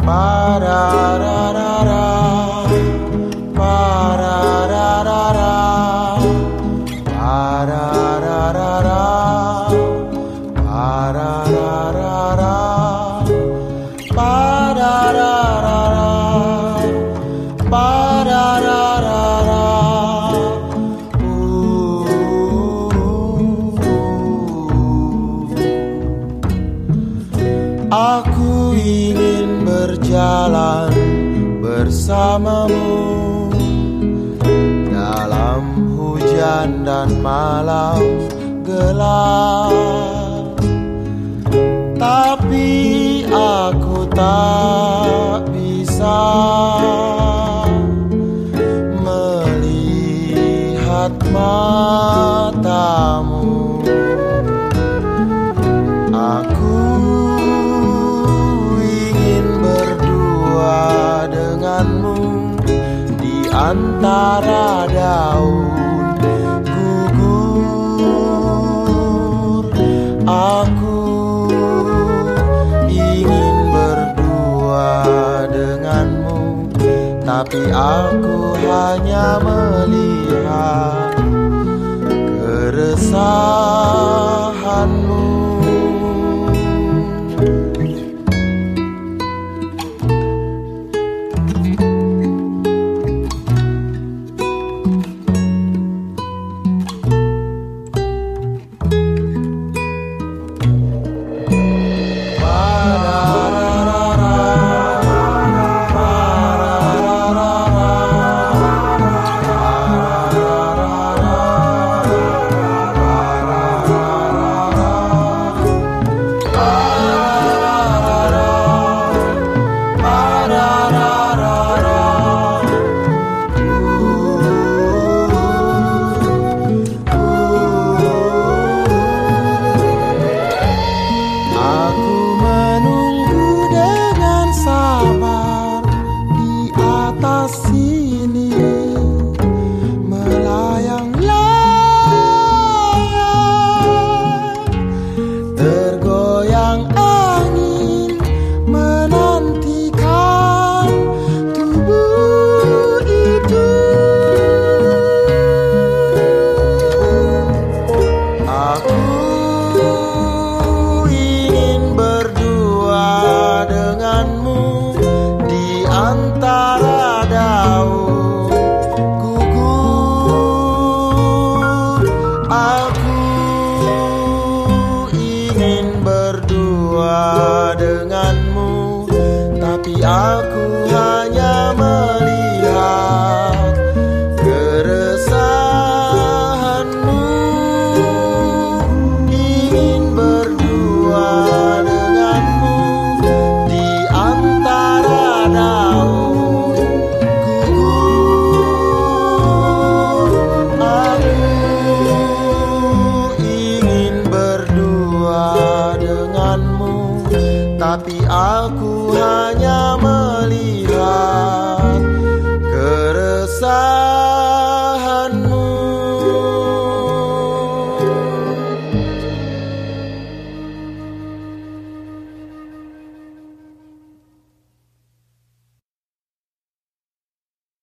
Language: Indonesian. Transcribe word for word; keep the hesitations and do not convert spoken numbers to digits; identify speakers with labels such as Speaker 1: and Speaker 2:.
Speaker 1: Parararara, parararara, parararara, parararara, parararara, parararara. Aku ingin berjalan bersamamu dalam hujan dan malam gelap, tapi aku tak bisa melihat matamu. Aku denganmu di antara daun gugur. Aku ingin berdua denganmu, tapi aku hanya melihat keresahanmu. Antara daun gugur, aku ingin berdua denganmu, tapi aku